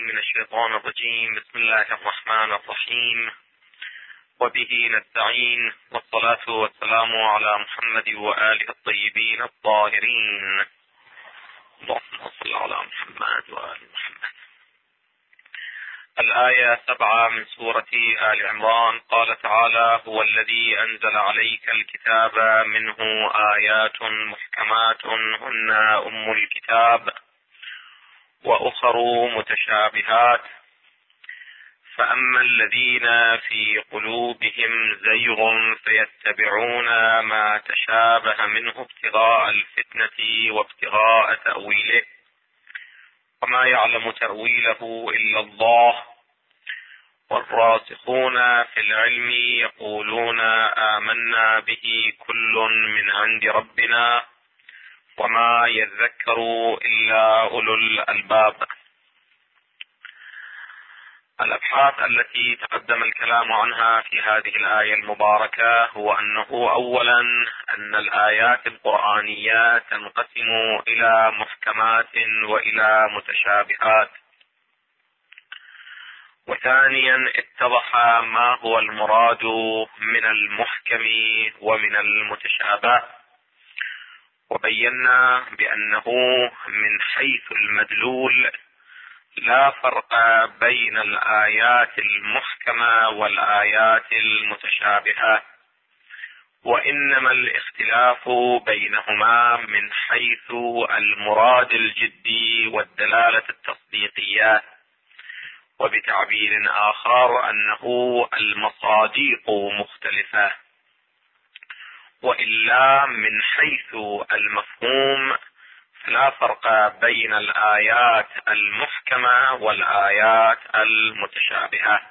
من الشيطان الرجيم. بسم الله الرحمن الرحيم، وبه نستعين، والصلاة والسلام على محمد وآله الطيبين الطاهرين. اللهم صل على محمد وآل محمد. الآية 7 من سورة آل عمران. قال تعالى: هو الذي أنزل عليك الكتاب منه آيات محكمات هن أم الكتاب وأخر متشابهات، فأما الذين في قلوبهم زيغ فيتبعون ما تشابه منه ابتغاء الفتنة وابتغاء تأويله، وما يعلم تأويله إلا الله، والراسخون في العلم يقولون آمنا به كل من عند ربنا وما يذكر إلا أولو الألباب. الأبحاث التي تقدم الكلام عنها في هذه الآية المباركة هو أنه أولا أن الآيات القرآنية تنقسم إلى محكمات وإلى متشابهات، وثانيا اتضح ما هو المراد من المحكم ومن المتشابه، وبينا بأنه من حيث المدلول لا فرق بين الآيات المحكمة والآيات المتشابهة، وإنما الاختلاف بينهما من حيث المراد الجدي والدلالة التصديقية، وبتعبير آخر أنه المصادق مختلفة، وإلا من حيث المفهوم فلا فرق بين الآيات المحكمة والآيات المتشابهة.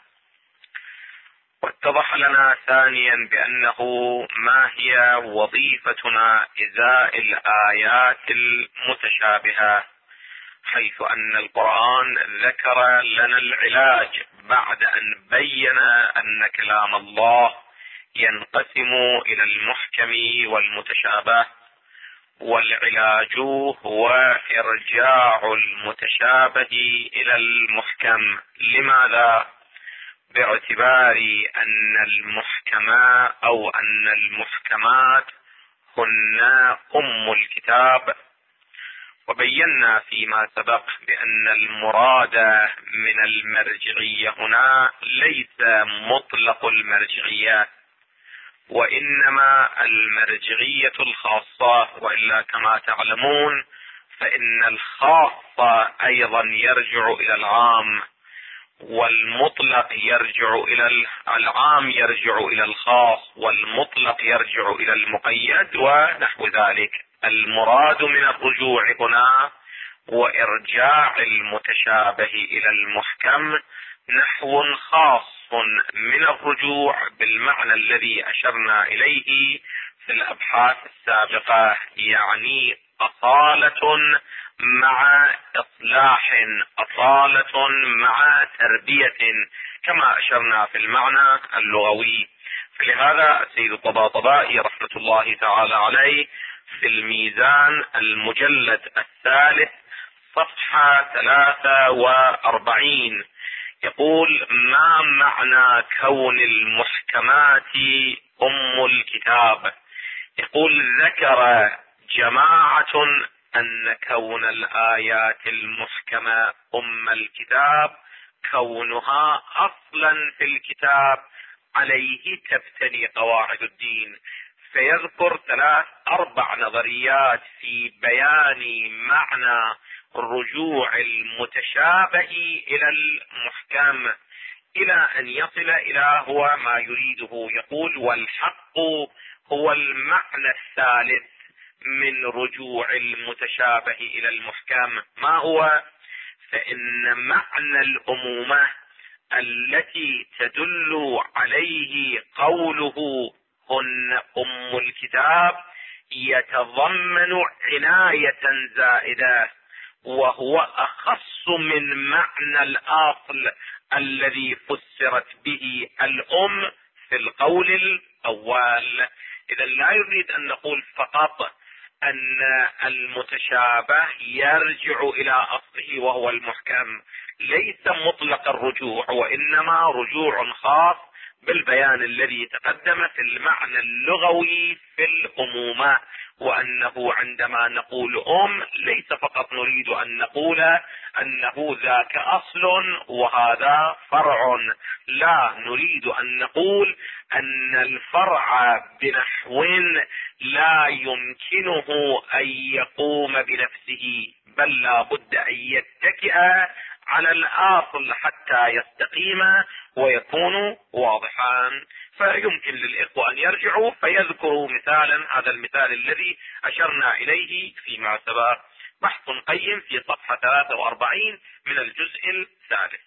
واتضح لنا ثانيا بأنه ما هي وظيفتنا إزاء الآيات المتشابهة، حيث أن القرآن ذكر لنا العلاج بعد أن بين أن كلام الله ينقسم إلى المحكم والمتشابه، والعلاج هو إرجاع المتشابه إلى المحكم. لماذا؟ باعتبار أن المحكمات أو أن المحكمات هن أم الكتاب، وبينا فيما سبق بأن المراد من المرجعية هنا ليس مطلق المرجعية، وإنما المرجعية الخاصة، وإلا كما تعلمون فإن الخاص أيضا يرجع إلى العام، والمطلق يرجع إلى العام يرجع إلى الخاص، والمطلق يرجع إلى المقيد ونحو ذلك. المراد من الرجوع هنا وإرجاع المتشابه إلى المحكم نحو خاص من الرجوع بالمعنى الذي أشرنا إليه في الأبحاث السابقة، يعني أصالة مع إصلاح، أصالة مع تربية، كما أشرنا في المعنى اللغوي. فلهذا السيد الطباطبائي رحمة الله تعالى عليه في الميزان المجلد 3 صفحة 43 يقول: ما معنى كون المحكمات أم الكتاب؟ يقول: ذكر جماعة أن كون الآيات المحكمة أم الكتاب كونها أصلا في الكتاب عليه تبتني قواعد الدين، فيذكر 4 نظريات في بيان معنى رجوع المتشابه إلى المحكم إلى أن يصل إلى هو ما يريده. يقول: والحق هو المعنى الثالث من رجوع المتشابه إلى المحكم. ما هو؟ فإن معنى الأمومة التي تدل عليه قوله هن أم الكتاب يتضمن عناية زائدة، وهو أخص من معنى الأصل الذي فسرت به الأم في القول الأول. إذا لا يريد أن نقول فقط أن المتشابه يرجع إلى أصله وهو المحكم، ليس مطلق الرجوع، وإنما رجوع خاص بالبيان الذي تقدم في المعنى اللغوي في الأمومة، وأنه عندما نقول ليس فقط نريد أن نقول أنه ذاك أصل وهذا فرع، لا، نريد أن نقول أن الفرع بنحو لا يمكنه أن يقوم بنفسه، بل لا بد أن يتكئ على الأصل حتى يستقيم ويكون واضحا. فيمكن للإخوة أن يرجعوا فيذكروا مثالا، هذا المثال الذي أشرنا إليه فيما سبق، بحث قيم في صفحة 43 من الجزء الثالث.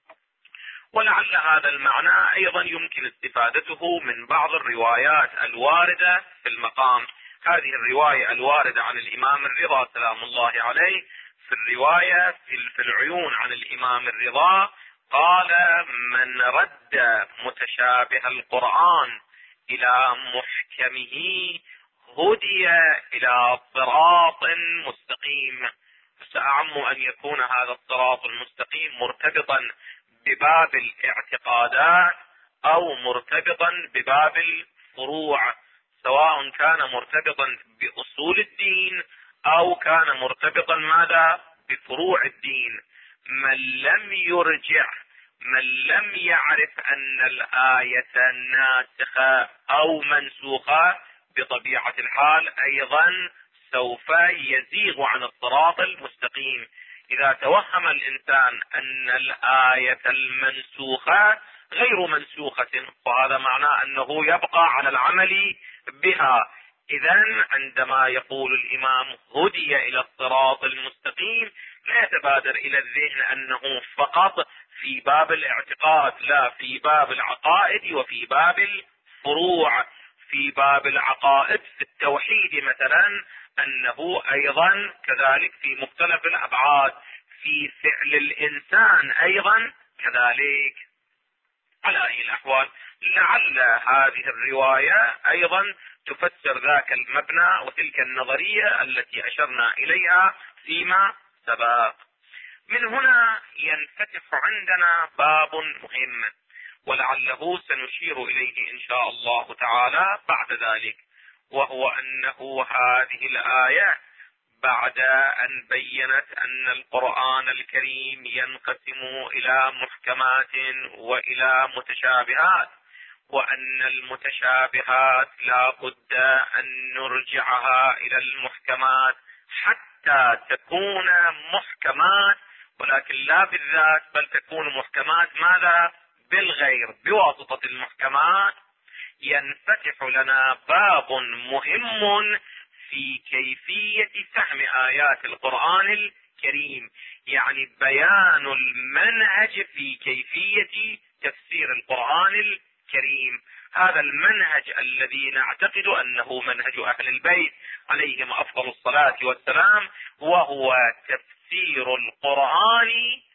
ولعل هذا المعنى أيضا يمكن استفادته من بعض الروايات الواردة في المقام. هذه الرواية الواردة عن الإمام الرضا سلام الله عليه، في الرواية في العيون عن الإمام الرضا قال: من رد متشابه القرآن إلى محكمه هدي إلى صراط مستقيم. سأعم أن يكون هذا الصراط المستقيم مرتبطا بباب الاعتقادات أو مرتبطا بباب الفروع، سواء كان مرتبطا بأصول الدين أو كان مرتبطا ماذا بفروع الدين. من لم يرجع، من لم يعرف أن الآية ناسخة أو منسوخة، بطبيعة الحال أيضا سوف يزيغ عن الصراط المستقيم. إذا توهم الإنسان أن الآية المنسوخة غير منسوخة، فهذا معناه أنه يبقى على العمل بها. إذن عندما يقول الإمام هدي إلى الصراط المستقيم، لا يتبادر إلى الذهن أنه فقط في باب الاعتقاد، لا، في باب العقائد وفي باب الفروع. في باب العقائد في التوحيد مثلا أنه أيضا كذلك في مختلف الأبعاد، في فعل الإنسان أيضا كذلك. على أي الأحوال لعل هذه الرواية أيضا تفسر ذاك المبنى وتلك النظرية التي أشرنا إليها فيما سبق. من هنا ينفتح عندنا باب مهم، ولعله سنشير إليه إن شاء الله تعالى بعد ذلك، وهو أنه هذه الآية بعد أن بينت أن القرآن الكريم ينقسم إلى محكمات وإلى متشابهات، وأن المتشابهات لا بد أن نرجعها إلى المحكمات حتى تكون محكمات، ولكن لا بالذات، بل تكون محكمات ماذا؟ بالغير، بواسطة المحكمات. ينفتح لنا باب مهم في كيفية فهم آيات القرآن الكريم، يعني بيان المنهج في كيفية تفسير القرآن الكريم. هذا المنهج الذي نعتقد أنه منهج أهل البيت عليهم أفضل الصلاة والسلام، وهو تفسير القرآن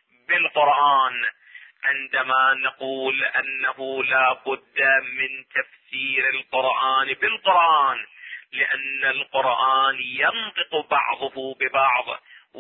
بالقرآن. عندما نقول أنه لا بد من تفسير القرآن بالقرآن، لأن القرآن ينطق بعضه ببعض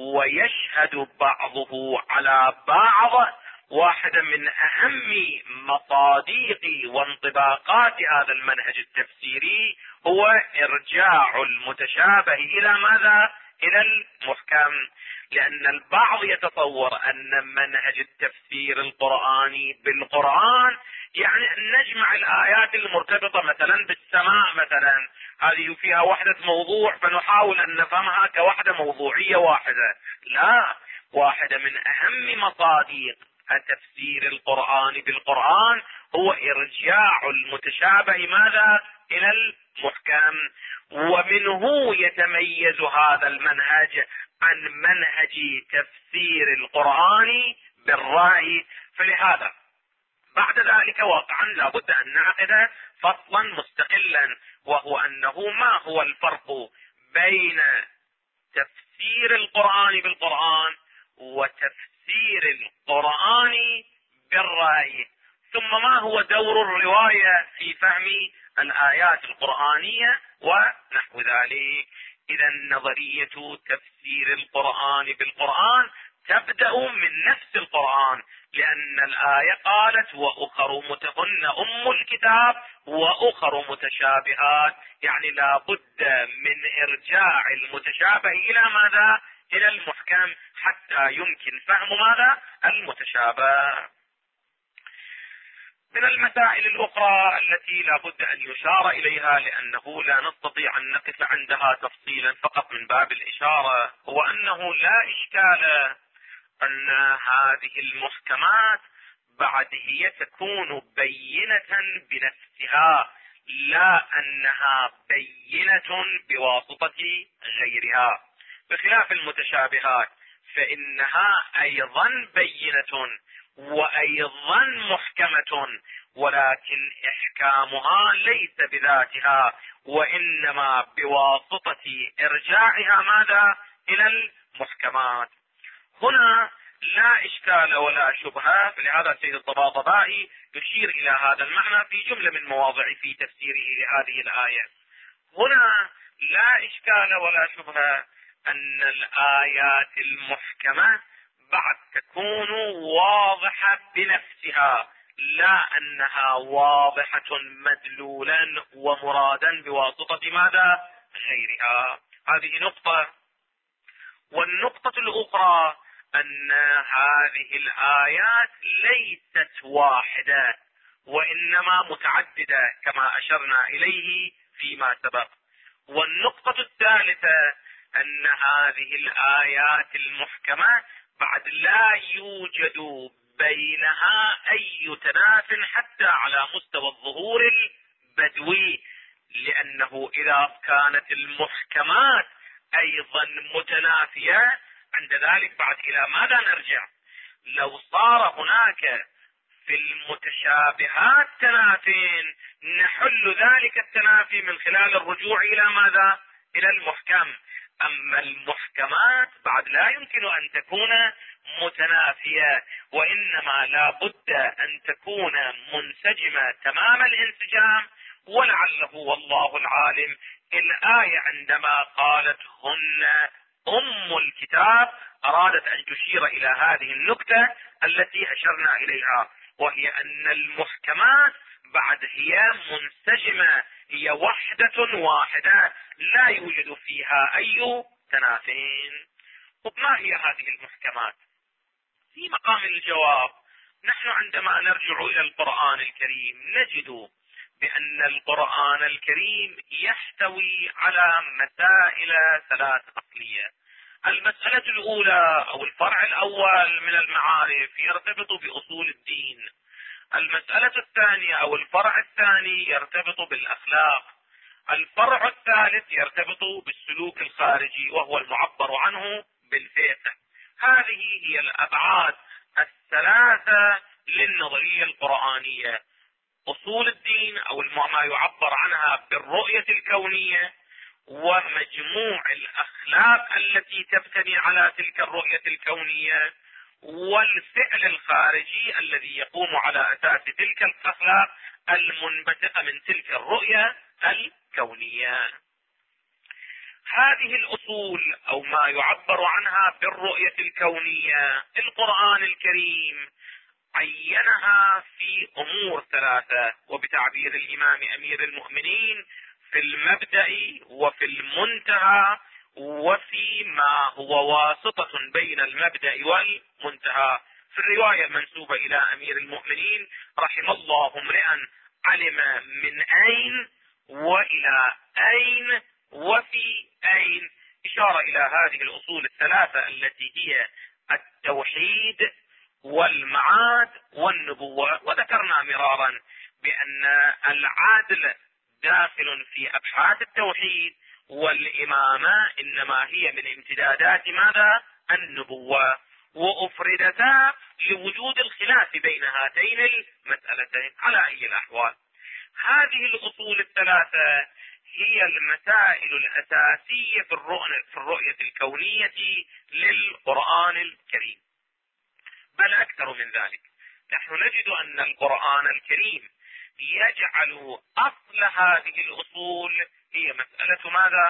ويشهد بعضه على بعض. واحدة من أهم مصادق وانطباقات هذا المنهج التفسيري هو إرجاع المتشابه إلى ماذا؟ إلى المحكم. لأن البعض يتصور أن منهج التفسير القرآني بالقرآن يعني أن نجمع الآيات المرتبطة مثلا بالسماء مثلا، هذه فيها وحدة موضوع فنحاول أن نفهمها كوحدة موضوعية واحدة. لا، واحدة من أهم مصادق التفسير القرآني بالقرآن هو إرجاع المتشابه ماذا؟ إلى المحكم. ومنه يتميز هذا المنهج عن منهج تفسير القرآن بالرأي. فلهذا بعد ذلك واقعا لابد أن نعقد فصلا مستقلا، وهو أنه ما هو الفرق بين تفسير القرآن بالقرآن وتفسير القرآن بالرأي، ثم ما هو دور الرواية في فهم الآيات القرآنية ونحو ذلك. إذا نظرية تفسير القرآن بالقرآن تبدأ من نفس القرآن، لأن الآية قالت وأخر هن أم الكتاب وأخر متشابهات، يعني لا بد من إرجاع المتشابه إلى ماذا؟ إلى المحكم حتى يمكن فهم ماذا؟ المتشابه. من المسائل الأخرى التي لا بد أن يشار إليها، لأنه لا نستطيع أن نقف عندها تفصيلا فقط من باب الإشارة، هو أنه لا إشكال أن هذه المحكمات بعد هي تكون بينة بنفسها، لا أنها بينة بواسطة غيرها، بخلاف المتشابهات فإنها أيضا بينة وأيضا محكمة، ولكن إحكامها ليس بذاتها، وإنما بواسطة إرجاعها ماذا؟ إلى المحكمات. هنا لا إشكال ولا شبهة، فلهذا سيد الطباطبائي يشير إلى هذا المعنى في جملة من مواضع في تفسيره لهذه الآية. هنا لا إشكال ولا شبهة أن الآيات المحكمة بعد تكون واضحة بنفسها، لا أنها واضحة مدلولا ومرادا بواسطة ماذا؟ غيرها. هذه نقطة. والنقطة الأخرى أن هذه الآيات ليست واحدة وإنما متعددة كما أشرنا إليه فيما سبق. والنقطة الثالثة أن هذه الآيات المحكمة بعد لا يوجد بينها أي تناف حتى على مستوى الظهور البدوي، لأنه إذا كانت المحكمات أيضا متنافية عند ذلك بعد إلى ماذا نرجع؟ لو صار هناك في المتشابهات تنافين نحل ذلك التنافي من خلال الرجوع إلى ماذا؟ إلى المحكم. أما المحكمات بعد لا يمكن أن تكون متنافية، وإنما لا بد أن تكون منسجمة تمام الانسجام. ولعله والله العالم الآية عندما قالت هن أم الكتاب أرادت أن تشير إلى هذه النكتة التي أشرنا إليها، وهي أن المحكمات بعد هي منسجمة، هي وحدة واحدة لا يوجد فيها أي تنافين. وما هي هذه المحكمات؟ في مقام الجواب نحن عندما نرجع إلى القرآن الكريم نجد بأن القرآن الكريم يحتوي على مسائل ثلاث أصلية. المسألة الأولى أو الفرع الأول من المعارف يرتبط بأصول الدين. المسألة الثانية أو الفرع الثاني يرتبط بالأخلاق. الفرع الثالث يرتبط بالسلوك الخارجي وهو المعبر عنه بالفقه. هذه هي الأبعاد الثلاثة للنظرية القرآنية: أصول الدين أو ما يعبر عنها بالرؤية الكونية، ومجموع الأخلاق التي تبتني على تلك الرؤية الكونية، والفعل الخارجي الذي يقوم على أساس تلك الأخلاق المنبثقة من تلك الرؤية الكونية. هذه الأصول أو ما يعبر عنها بالرؤية الكونية القرآن الكريم عينها في أمور ثلاثة، وبتعبير الإمام أمير المؤمنين في المبدأ وفي المنتهى وفي ما هو واسطة بين المبدأ والمنتهى. في الرواية المنسوبة إلى أمير المؤمنين رحم الله امرئا علم من أين وإلى أين وفي أين، إشارة إلى هذه الأصول الثلاثة التي هي التوحيد والمعاد والنبوة. وذكرنا مرارا بأن العدل داخل في أبحاث التوحيد، والإمامة إنما هي من امتدادات ماذا؟ النبوة، وأفردتا لوجود الخلاف بين هاتين المسألتين. على أي الأحوال هذه الأصول الثلاثة هي المسائل الأساسية في الرؤية الكونية للقرآن الكريم، بل أكثر من ذلك. نحن نجد أن القرآن الكريم يجعل أصل هذه الأصول هي مسألة ماذا؟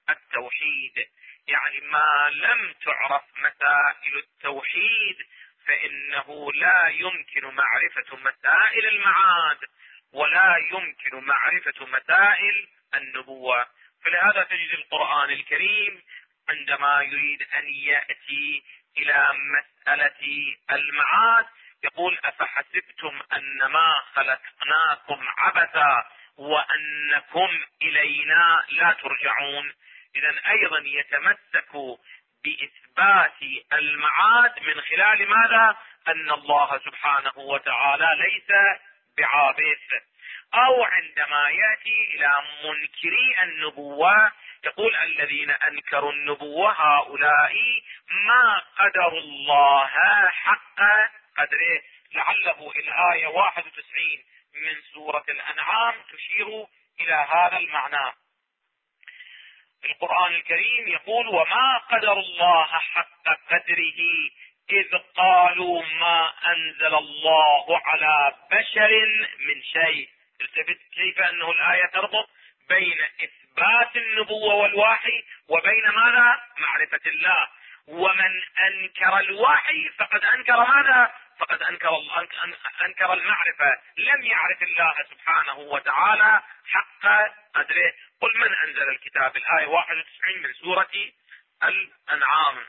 التوحيد، يعني ما لم تعرف مسائل التوحيد فإنه لا يمكن معرفة مسائل المعاد ولا يمكن معرفة مسائل النبوة. فلهذا تجد القرآن الكريم عندما يريد أن يأتي إلى مسألة المعاد يقول: أفحسبتم أنما خلقناكم عبثا وأنكم إلينا لا ترجعون. إذن أيضا يتمسك بإثبات المعاد من خلال ماذا؟ أن الله سبحانه وتعالى ليس بعابث. أو عندما يأتي إلى منكري النبوة يقول: الذين أنكروا النبوة هؤلاء ما قدروا الله حق قدره. لعله الآية 91 من سورة الأنعام تشير إلى هذا المعنى. القرآن الكريم يقول: وما قدر الله حق قدره إذ قالوا ما أنزل الله على بشر من شيء. التفت كيف أنه الآية تربط بين إثبات النبوة والوحي وبين ماذا؟ معرفة الله. ومن أنكر الوحي فقد أنكر ماذا؟ فقد أنكر المعرفة، لم يعرف الله سبحانه وتعالى حق قدره. قل من أنزل الكتاب، الآية 91 من سورة الأنعام.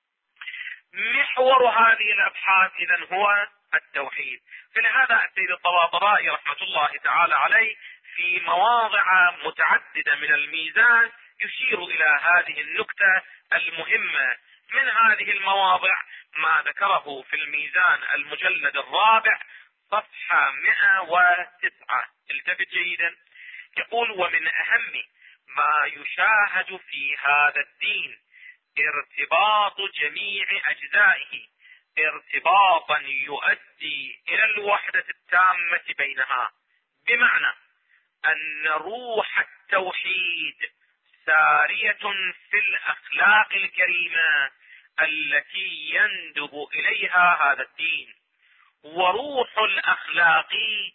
محور هذه الأبحاث إذن هو التوحيد. فلهذا السيد الطباطبائي رحمة الله تعالى عليه في مواضع متعددة من الميزان يشير إلى هذه النكتة المهمة. من هذه المواضع ما ذكره في الميزان المجلد الرابع صفحة 109. التفت جيدا. يقول: ومن أهم ما يشاهد في هذا الدين ارتباط جميع أجزائه ارتباطا يؤدي إلى الوحدة التامة بينها، بمعنى أن روح التوحيد سارية في الأخلاق الكريمة التي يندب إليها هذا الدين، وروح الأخلاق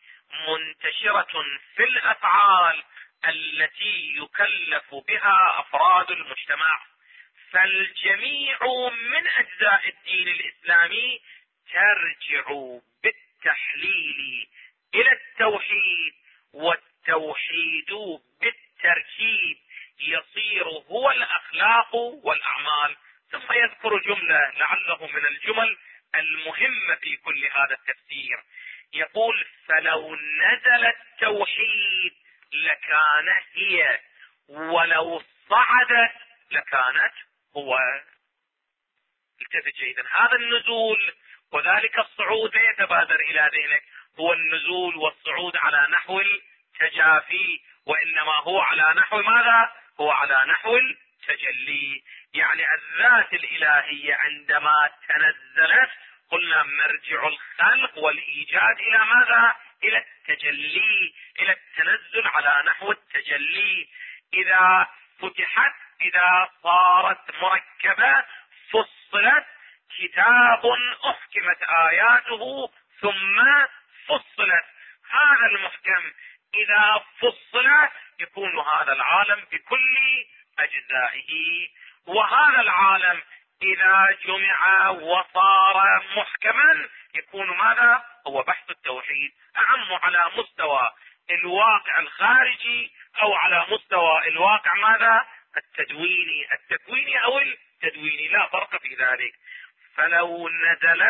منتشرة في الأفعال التي يكلف بها أفراد المجتمع. فالجميع من أجزاء الدين الإسلامي ترجع بالتحليل إلى التوحيد، والتوحيد بالتركيب يصير هو الأخلاق والأعمال. ثم يذكر جملة لعله من الجمل المهمة في كل هذا التفسير. يقول: فلو نزل التوحيد لكان هي، ولو صعدت لكانت هو. التفت جيدا. هذا النزول وذلك الصعود لا يتبادر إلى ذهنك هو النزول والصعود على نحو التجافي، وإنما هو على نحو ماذا؟ هو على نحو التجلي. يعني الذات الإلهية عندما تنزلت قلنا مرجع الخلق والإيجاد إلى ماذا؟ إلى التجلي، إلى التنزل على نحو التجلي. إذا فتحت، إذا صارت مركبة، فصلت، كتاب أحكمت آياته ثم فصلت. هذا المحكم إذا فصل يكون هذا العالم بكل أجزائه، وهذا العالم إذا جمع وصار محكما يكون ماذا؟ هو بحث التوحيد، أعم على مستوى الواقع الخارجي أو على مستوى الواقع ماذا؟ التكويني أو التدويني، لا فرق في ذلك. فلو نزل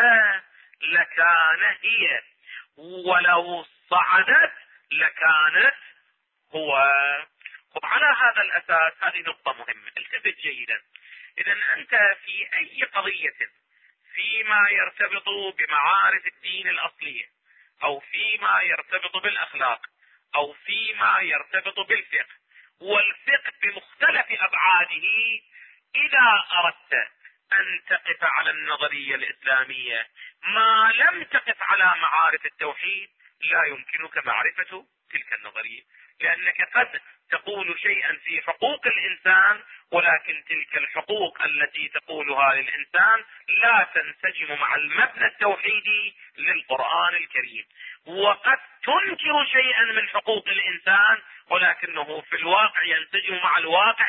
لكان هي، ولو صعدت لكانت هو. على هذا الأساس هذه نقطة مهمة، التفت جيدا. إذا أنت في أي قضية فيما يرتبط بمعارف الدين الأصلية، أو فيما يرتبط بالأخلاق، أو فيما يرتبط بالفقه، والفقه بمختلف أبعاده، إذا أردت أن تقف على النظرية الإسلامية ما لم تقف على معارف التوحيد لا يمكنك معرفة تلك النظرية، لأنك قد تقول شيئا في حقوق الإنسان ولكن تلك الحقوق التي تقولها للإنسان لا تنسجم مع المبنى التوحيدي للقرآن الكريم، وقد تنكر شيئا من حقوق الإنسان ولكنه في الواقع ينسجم مع الواقع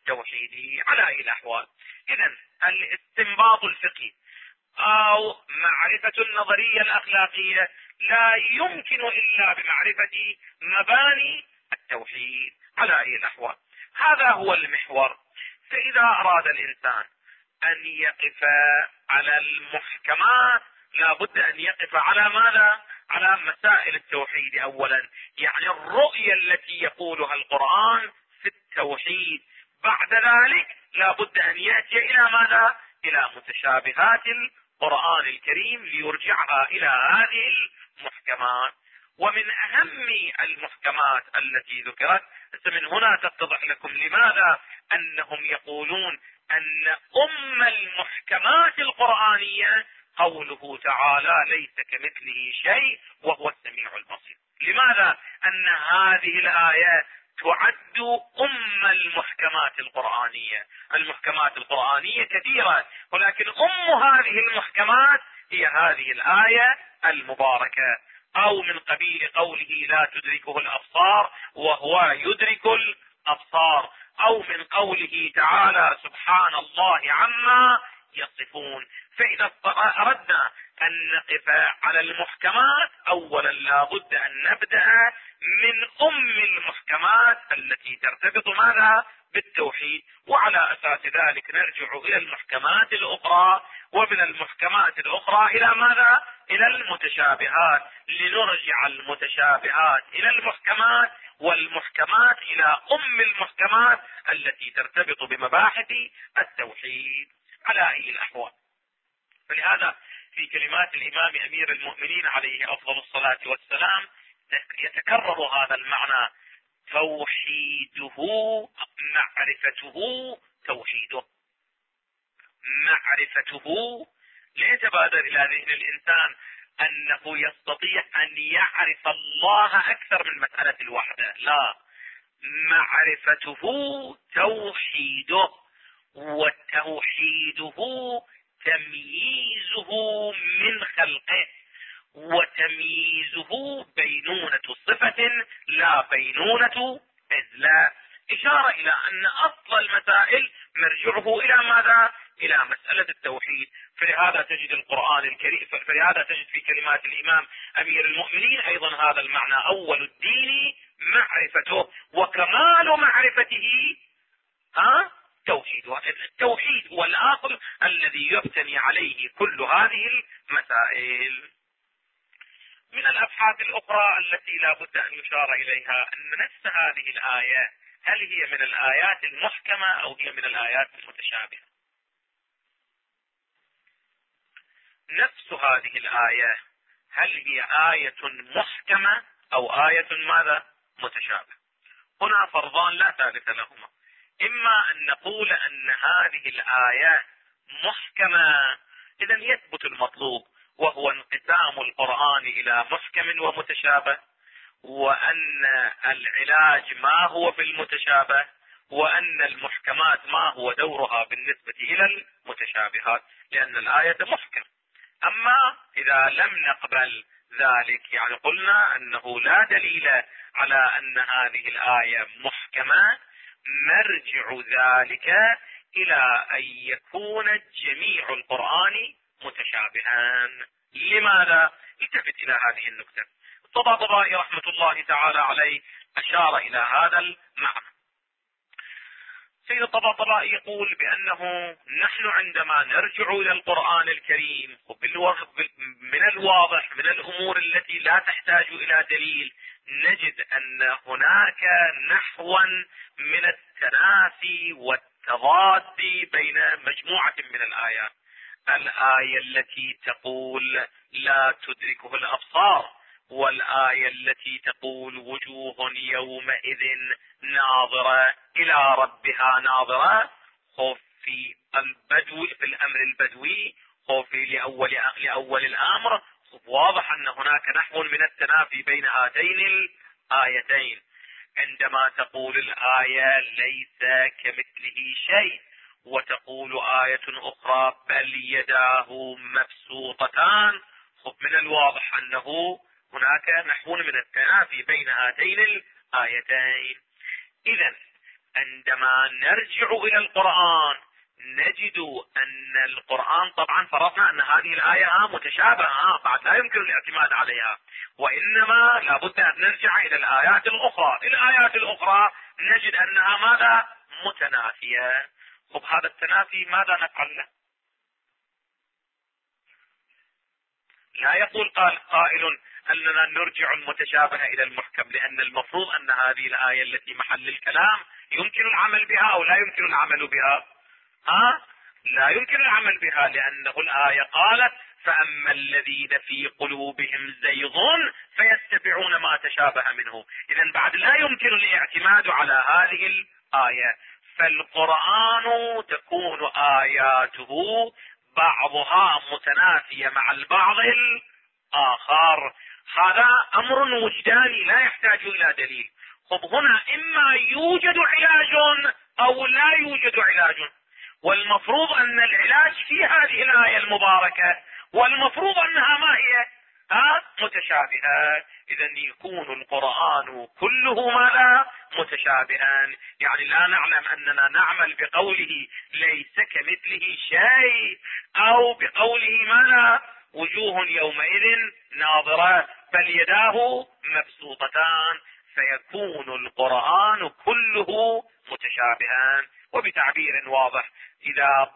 التوحيد على أي الأحوال. إذن الاستنباط الفقهي أو معرفة النظرية الأخلاقية لا يمكن إلا بمعرفة مباني التوحيد على أي الأحوال. هذا هو المحور. فإذا أراد الإنسان أن يقف على المحكمات لا بد أن يقف على ماذا؟ على مسائل التوحيد أولا، يعني الرؤية التي يقولها القرآن في التوحيد. بعد ذلك لا بد أن يأتي إلى ماذا؟ إلى متشابهات القرآن الكريم ليرجعها إلى هذه المحكمات. ومن أهم المحكمات التي ذكرت، من هنا تتضح لكم لماذا أنهم يقولون أن المحكمات القرآنية قوله تعالى ليس كمثله شيء وهو السميع البصير. لماذا أن هذه الآية تعد المحكمات القرآنية؟ المحكمات القرآنية كثيرة، ولكن هذه المحكمات هي هذه الآية المباركة. أو من قبيل قوله لا تدركه الأبصار وهو يدرك الأبصار، أو من قوله تعالى سبحان الله عما يصفون. فإذا أردنا أن نقف على المحكمات أولا لا بد أن نبدأ من المحكمات التي ترتبط ماذا؟ بالتوحيد، وعلى أساس ذلك نرجع إلى المحكمات الأخرى، ومن المحكمات الأخرى إلى ماذا؟ إلى المتشابهات، لنرجع المتشابهات إلى المحكمات، والمحكمات إلى المحكمات التي ترتبط بمباحث التوحيد على أي الأحوال. فلهذا في كلمات الإمام أمير المؤمنين عليه أفضل الصلاة والسلام يتكرر هذا المعنى: توحيده معرفته توحيده. معرفته لا يتبادر إلى ذهن الإنسان أنه يستطيع أن يعرف الله أكثر من مسألة الوحدة، لا، معرفته توحيده، وتوحيده تمييزه من خلقه، وتمييزه بينونة صفة لا بينونة إذلاء. إشارة إلى أن أصل المسائل مرجعه إلى ماذا؟ إلى مسألة التوحيد. فلهذا تجد القرآن الكريم، فلهذا تجد في كلمات الإمام أمير المؤمنين أيضا هذا المعنى: أول الدين معرفته، وكمال معرفته توحيد. التوحيد هو الأصل الذي يبتني عليه كل هذه المسائل. من الأبحاث الأخرى التي لا بد أن يشار إليها أن نفس هذه الآية هل هي من الآيات المحكمة أو هي من الآيات المتشابهة؟ نفس هذه الآية هل هي آية محكمة أو آية ماذا؟ متشابهة. هنا فرضان لا ثالث لهما: إما أن نقول أن هذه الآية محكمة، إذن يثبت المطلوب وهو انقسام القرآن إلى محكم ومتشابه، وأن العلاج ما هو في المتشابه، وأن المحكمات ما هو دورها بالنسبة إلى المتشابهات، لأن الآية محكم. أما إذا لم نقبل ذلك، يعني قلنا أنه لا دليل على أن هذه الآية محكمة، مرجع ذلك إلى أن يكون جميع القرآن متشابها. لماذا؟ التفت إلى هذه النكتة. الطباطبائي رحمة الله تعالى عليه أشار إلى هذا المعنى. سيد الطباطبائي يقول بأنه نحن عندما نرجع إلى القرآن الكريم من الواضح من الأمور التي لا تحتاج إلى دليل، نجد أن هناك نحوا من التنافي والتضاد بين مجموعة من الآيات. الآية التي تقول لا تدركه الأبصار، والآية التي تقول وجوه يومئذ ناظرة إلى ربها ناظرة. خوف في الأمر البدوي، خوف لأول الأمر، واضح أن هناك نحو من التنافي بين هاتين الآيتين. عندما تقول الآية ليس كمثله شيء، وتقول آية أخرى بل يداه مبسوطتان، من الواضح أنه هناك نحو من التنافي بين هاتين الآيتين. إذن عندما نرجع إلى القرآن نجد أن القرآن طبعا فرضنا أن هذه الآية متشابهة بعد لا يمكن الاعتماد عليها، وإنما لابد أن نرجع إلى الآيات الأخرى. الآيات الأخرى نجد أنها ماذا؟ متنافية. طب هذا التنافي ماذا نفعل له؟ لا يقول قائل أننا نرجع المتشابه إلى المحكم، لأن المفروض أن هذه الآية التي محل الكلام يمكن العمل بها أو لا يمكن العمل بها. لا يمكن العمل بها، لأنه الآية قالت فأما الذين في قلوبهم زيغ فيتبعون ما تشابه منه. إذن بعد لا يمكن الاعتماد على هذه الآية. فالقرآن تكون آياته بعضها متنافية مع البعض الآخر. هذا أمر وجداني لا يحتاج إلى دليل. خب هنا إما يوجد علاج أو لا يوجد علاج، والمفروض أن العلاج في هذه الآية المباركة، والمفروض أنها ما هي؟ متشابهة. إذا يكون القرآن كله ماذا؟ متشابها. يعني لا نعلم أننا نعمل بقوله ليس كمثله شيء، أو بقوله ماذا؟ وجوه يومئذ ناظرة بل يداه مبسوطتان. فيكون القرآن كله متشابها. وبتعبير واضح، إذا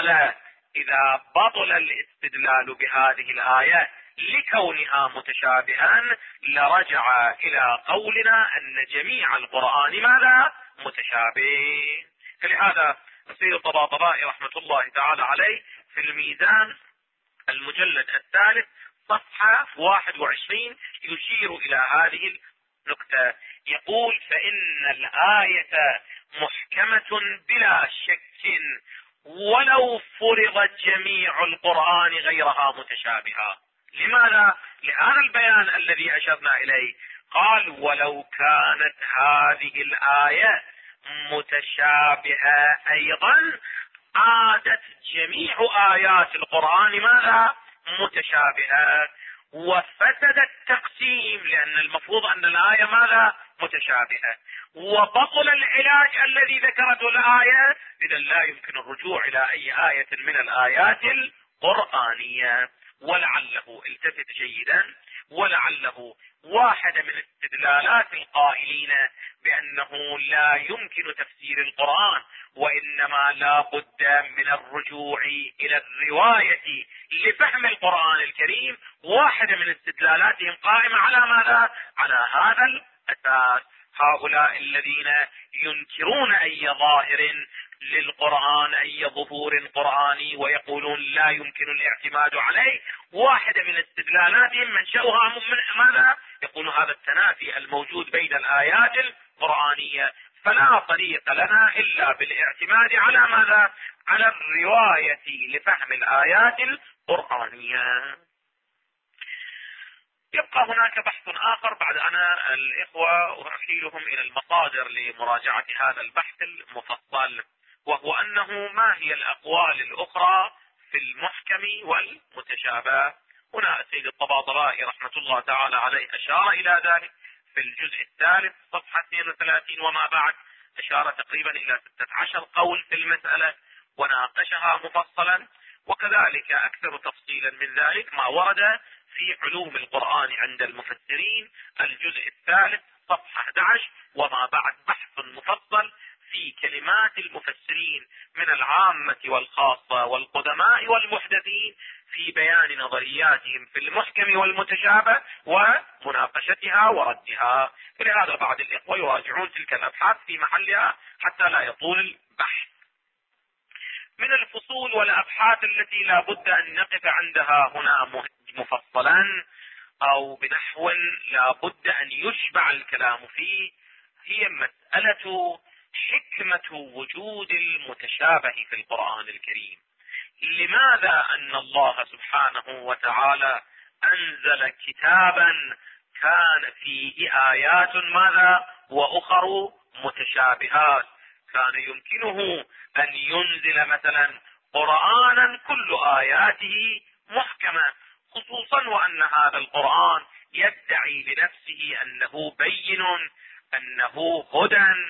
بطل الاستدلال بهذه الآية لكونها متشابها لرجع إلى قولنا أن جميع القرآن ماذا؟ متشابه. فلهذا السيد الطباطبائي رحمة الله تعالى عليه في الميزان المجلد الثالث صفحة 21 يشير إلى هذه النكتة، يقول فإن الآية محكمة بلا شك ولو فرض جميع القرآن غيرها متشابها. لماذا؟ لهذا البيان الذي أشرنا إليه. قال ولو كانت هذه الآية متشابهة أيضا عادت جميع آيات القرآن ماذا؟ متشابهة، وفسد التقسيم، لأن المفروض أن الآية ماذا؟ متشابهة، وبطل العلاج الذي ذكرته الآية. إذا لا يمكن الرجوع إلى أي آية من الآيات القرآنية. ولعله التفت جيدا، ولعله واحدة من استدلالات القائلين بأنه لا يمكن تفسير القرآن وإنما لا بد من الرجوع إلى الرواية لفهم القرآن الكريم، واحدة من استدلالاتهم قائمة على ماذا؟ على هذا الأساس. هؤلاء الذين ينكرون أي ظاهر للقرآن، أي ظهور قرآني، ويقولون لا يمكن الاعتماد عليه، واحدة من استدلالاتهم منشأها من ماذا؟ يقول هذا التنافي الموجود بين الآيات القرآنية، فلا طريق لنا إلا بالاعتماد على ماذا؟ على الرواية لفهم الآيات القرآنية. يبقى هناك بحث آخر بعد أنا الإخوة أرحيلهم إلى المصادر لمراجعة هذا البحث المفصل، وهو أنه ما هي الأقوال الأخرى في المحكم والمتشابه. هنا السيد الطباطبائي رحمة الله تعالى عليه أشار إلى ذلك في الجزء الثالث صفحة 32 وما بعد، أشار تقريبا إلى 16 قول في المسألة وناقشها مفصلا. وكذلك أكثر تفصيلا من ذلك ما ورد في علوم القرآن عند المفسرين الجزء الثالث صفحة 11 وما بعد، بحث مفصل في كلمات المفسرين من العامة والخاصة والقدماء والمحدثين في بيان نظرياتهم في المحكم والمتشابه ومناقشتها وردها. فلهذا بعض الإخوة يراجعون تلك الأبحاث في محلها حتى لا يطول البحث. من الفصول والأبحاث التي لا بد أن نقف عندها هنا مفصلا أو بنحو لا بد أن يشبع الكلام فيه، هي مسألة حكمة وجود المتشابه في القرآن الكريم. لماذا أن الله سبحانه وتعالى أنزل كتابا كان فيه آيات ماذا وأخر متشابهات؟ كان يمكنه أن ينزل مثلا قرآنا كل آياته محكمة، خصوصا وأن هذا القرآن يدعي لنفسه أنه بين، أنه هدى،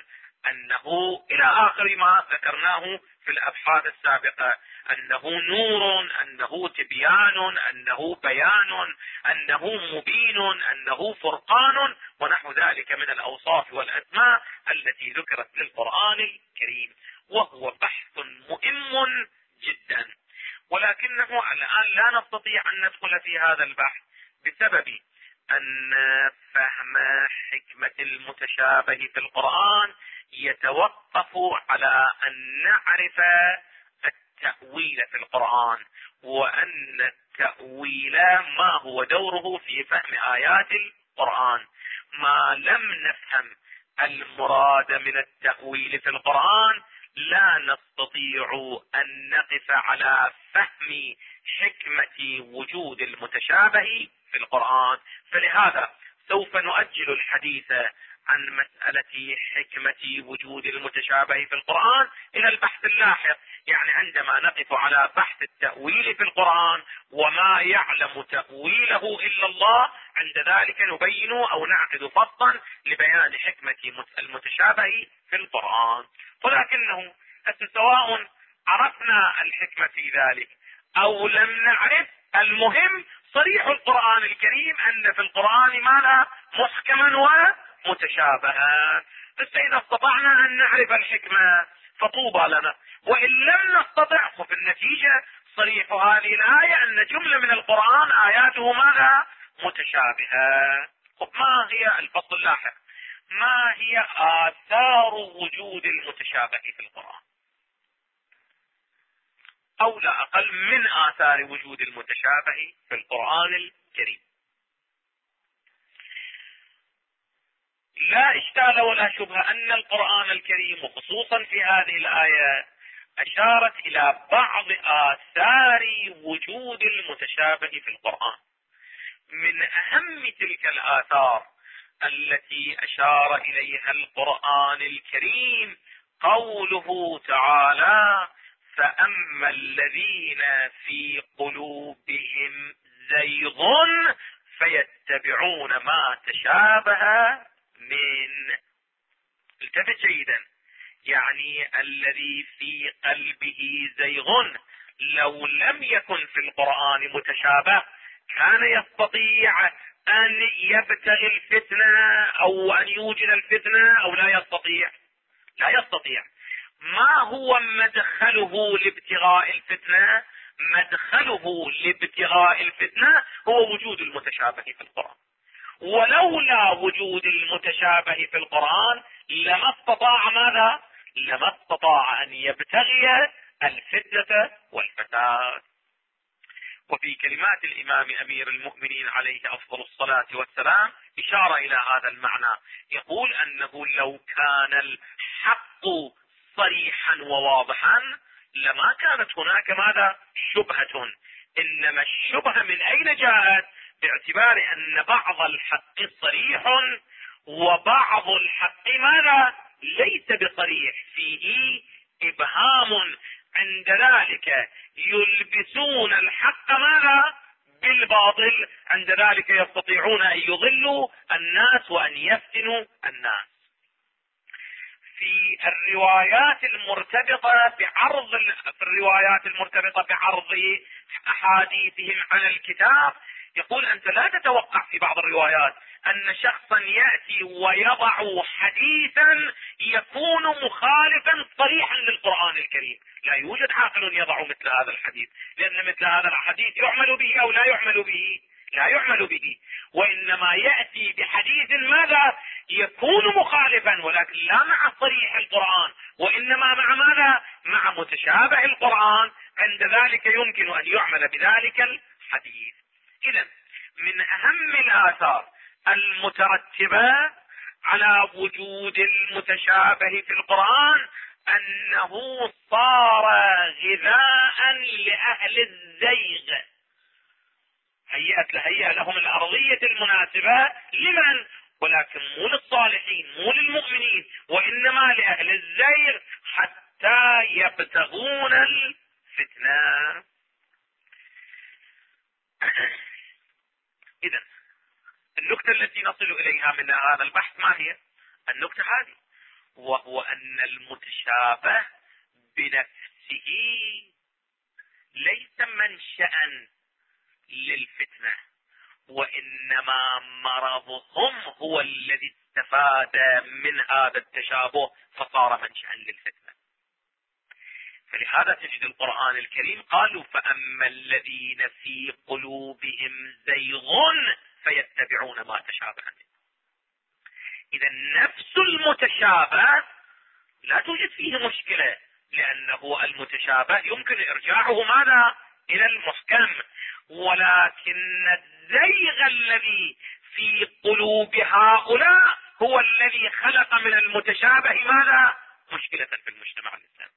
أنه إلى آخر ما ذكرناه في الأبحاث السابقة، أنه نور، أنه تبيان، أنه بيان، أنه مبين، أنه فرقان، ونحو ذلك من الأوصاف والأسماء التي ذكرت للقرآن الكريم. وهو بحث مهم جدا، ولكنه الآن لا نستطيع أن ندخل في هذا البحث بسبب أن فهم حكمة المتشابه في القرآن يتوقف على أن نعرف التأويل في القرآن، وأن التأويل ما هو دوره في فهم آيات القرآن. ما لم نفهم المراد من التأويل في القرآن لا نستطيع أن نقف على فهم حكمة وجود المتشابه في القرآن. فلهذا سوف نؤجل الحديث عن مسألة حكمة وجود المتشابه في القرآن إلى البحث اللاحق، يعني عندما نقف على بحث التأويل في القرآن وما يعلم تأويله إلا الله، عند ذلك نبين أو نعقد فصلا لبيان حكمة المتشابه في القرآن. ولكنه سواء عرفنا الحكمة في ذلك أو لم نعرف، المهم صريح القرآن الكريم أن في القرآن ما لا محكما ومتشابها. فإذا استطعنا أن نعرف الحكمة فطوبى لنا، وإن لم نستطع ففي النتيجة صريح هذه الآية أن جملة من القرآن آياته ما لا متشابهة. ما هي الفصل اللاحق؟ ما هي آثار وجود المتشابه في القرآن، أو لا أقل من آثار وجود المتشابه في القرآن الكريم؟ لا إشكال ولا شبهة أن القرآن الكريم وخصوصا في هذه الآية أشارت إلى بعض آثار وجود المتشابه في القرآن. من أهم تلك الآثار التي أشار إليها القرآن الكريم قوله تعالى: فأما الذين في قلوبهم زيغ فيتبعون ما تشابه من. التفت جيدا، يعني الذي في قلبه زيغ لو لم يكن في القرآن متشابه كان يستطيع أن يبتغي الفتنة أو أن يوجد الفتنة أو لا يستطيع؟ لا يستطيع. ما هو مدخله لابتغاء الفتنة؟ مدخله لابتغاء الفتنة هو وجود المتشابه في القرآن. ولولا وجود المتشابه في القرآن لما استطاع ماذا؟ لما استطاع أن يبتغي الفتنة والفساد. وفي كلمات الإمام أمير المؤمنين عليه أفضل الصلاة والسلام إشارة إلى هذا المعنى، يقول أنه لو كان الحق صريحا وواضحا لما كانت هناك ماذا؟ شبهة. إنما الشبهة من أين جاءت؟ باعتبار أن بعض الحق صريح وبعض الحق ماذا؟ ليس بصريح، فيه إبهام. عند ذلك يلبسون الحق ماذا؟ بالباطل. عند ذلك يستطيعون أن يضلوا الناس وأن يفتنوا الناس. في الروايات المرتبطة بعرض أحاديثهم على الكتاب، يقول أنت لا تتوقع في بعض الروايات أن شخصا يأتي ويضع حديثا يكون مخالفا صريحا للقرآن الكريم. لا يوجد عاقل يضع مثل هذا الحديث، لأن مثل هذا الحديث يعمل به أو لا يعمل به؟ لا يعمل به. وإنما يأتي بحديث ماذا؟ يكون مخالفا، ولكن لا مع صريح القرآن، وإنما مع ماذا؟ مع متشابه القرآن. عند ذلك يمكن أن يعمل بذلك الحديث. إذن من أهم الآثار المترتبة على وجود المتشابه في القرآن أنه صار غذاء لأهل الزيغ. هيئ لهم الأرضية المناسبة. لمن؟ ولكن مو للصالحين، مو للمؤمنين، وإنما لأهل الزيغ حتى يبتغون الفتنة. إذن النكتة التي نصل إليها من هذا البحث ما هي؟ النكتة هذه: وهو أن المتشابه بنفسه ليس منشأ للفتنة، وإنما مرضهم هو الذي استفاد من هذا التشابه فصار منشأ للفتنة. فلهذا تجد القرآن الكريم قالوا فأما الذين في قلوبهم زيغ فيتبعون ما تشابه منه. إذا نفس المتشابه لا توجد فيه مشكلة، لأنه المتشابه يمكن إرجاعه ماذا؟ إلى المحكم، ولكن الزيغ الذي في قلوب هؤلاء هو الذي خلق من المتشابه ماذا؟ مشكلة في المجتمع الإسلامي.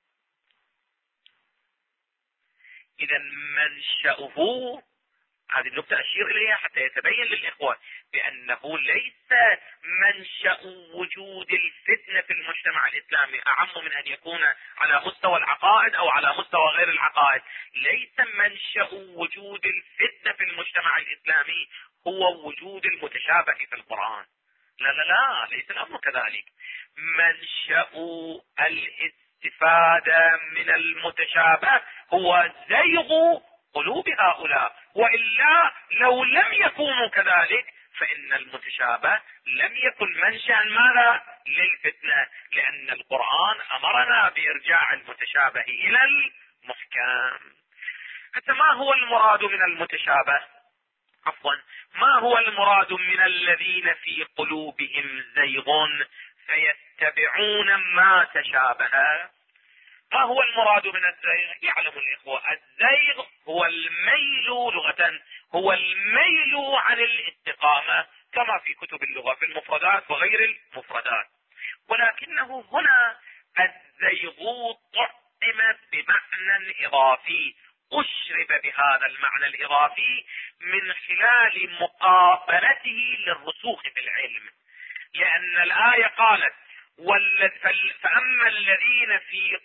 إذا منشأه، هذه النقطة أشير إليها حتى يتبين للإخوة بأنه ليس منشأ وجود الفتنة في المجتمع الإسلامي أعم من أن يكون على مستوى العقائد أو على مستوى غير العقائد. ليس منشأ وجود الفتنة في المجتمع الإسلامي هو وجود المتشابه في القرآن. لا لا لا، ليس الأمر كذلك. منشأ الاستفادة من المتشابه هو زيغ قلوب هؤلاء، وإلا لو لم يكونوا كذلك فإن المتشابه لم يكن منشأ ماذا؟ للفتنة، لأن القرآن أمرنا بإرجاع المتشابه إلى المحكم. حتى ما هو المراد من المتشابه؟ عفوا، ما هو المراد من الذين في قلوبهم زيغ فيتبعون ما تشابه؟ ما هو المراد من الزيغ؟ يعلم الإخوة الزيغ هو الميل لغة، هو الميل عن الاستقامة كما في كتب اللغة في المفردات وغير المفردات، ولكنه هنا الزيغ طعم بمعنى إضافي، أشرب بهذا المعنى الإضافي من خلال مقابلته للرسوخ في العلم، لأن الآية قالت فأما الذين في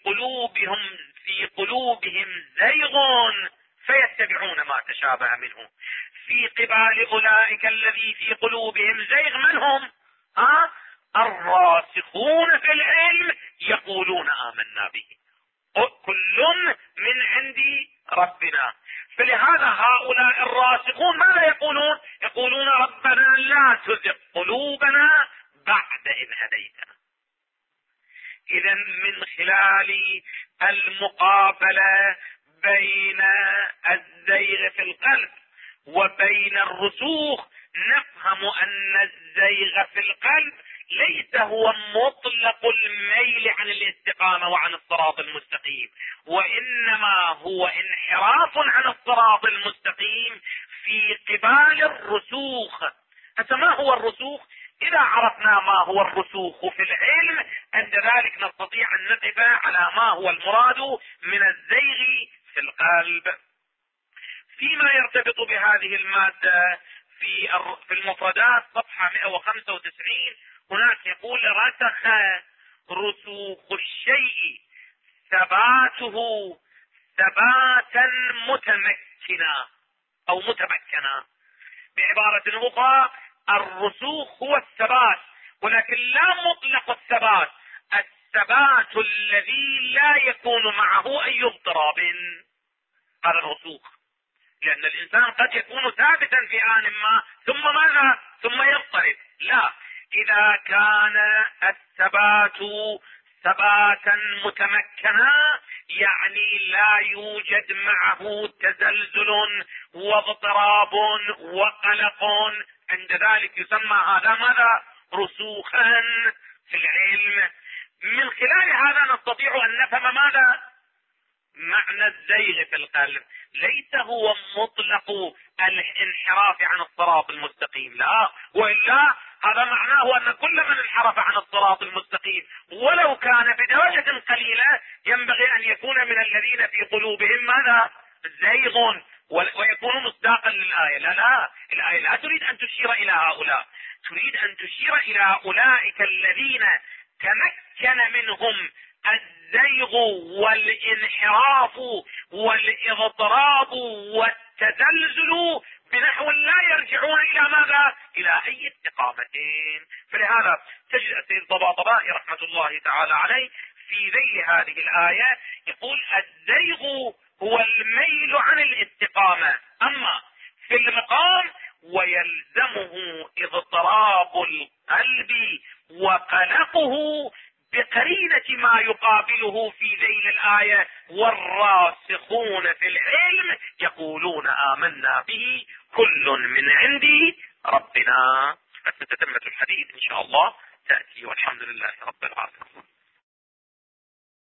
قلوبهم زيغ فيتبعون ما تشابه منه. في قبال أولئك الذي في قلوبهم زيغ من هم؟ الراسخون في العلم يقولون آمنا به، كل من عند ربنا. فلهذا هؤلاء الراسخون ماذا يقولون؟ يقولون ربنا لا تزغ قلوبنا بعد إذ هديتنا. إذا من خلال المقابلة بين الزيغ في القلب وبين الرسوخ نفهم أن الزيغ في القلب ليس هو مطلق الميل عن الاستقامة وعن الصراط المستقيم، وإنما هو انحراف عن الصراط المستقيم في قبال الرسوخ. حتى ما هو الرسوخ؟ إذا عرفنا ما هو الرسوخ في العلم عند ذلك نستطيع أن نقف على ما هو المراد من الزيغ في القلب. فيما يرتبط بهذه المادة في المفردات صفحة 195 هناك يقول رسخ رسوخ الشيء ثباته ثباتا متمكنا أو متمكنا. بعبارة أخرى الرسوخ هو الثبات، ولكن لا مطلق الثبات، الثبات الذي لا يكون معه أي اضطراب، هذا الرسوخ. لأن الإنسان قد يكون ثابتا في آن ما ثم ماذا؟ ثم يضطرب. لا، إذا كان الثبات ثباتا متمكنا يعني لا يوجد معه تزلزل واضطراب وقلق، عند ذلك يسمى هذا ماذا؟ رسوخا في العلم. من خلال هذا نستطيع أن نفهم ماذا؟ معنى الزيغ في القلب ليس هو مطلق الانحراف عن الصراط المستقيم، لا، وإلا هذا معناه أن كل من انحرف عن الصراط المستقيم ولو كان بدرجة قليلة ينبغي أن يكون من الذين في قلوبهم ماذا؟ زيغ، ويكون مصداقا للآية. لا لا، الآية لا تريد أن تشير إلى هؤلاء، تريد أن تشير إلى أولئك الذين تمكن منهم الزيغ والانحراف والاضطراب والتزلزل بنحو لا يرجعون الى ماذا؟ الى اي استقامتين. فلهذا تجد السيد الطباطبائي رحمة الله تعالى عليه في ذيل هذه الآية يقول الزيغ هو الميل عن الاستقامة، اما في المقام ويلزمه اضطراب القلب وقلقه بقرينة ما يقابله في ذيل الآية، والراسخون في العلم يقولون آمنا به كل من عند ربنا. فتتمة الحديث إن شاء الله تأتي، والحمد لله رب العالمين.